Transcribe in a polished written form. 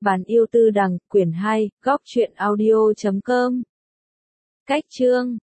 Bản yêu tư đằng, quyển 2, góc truyện audio.com. Cách chương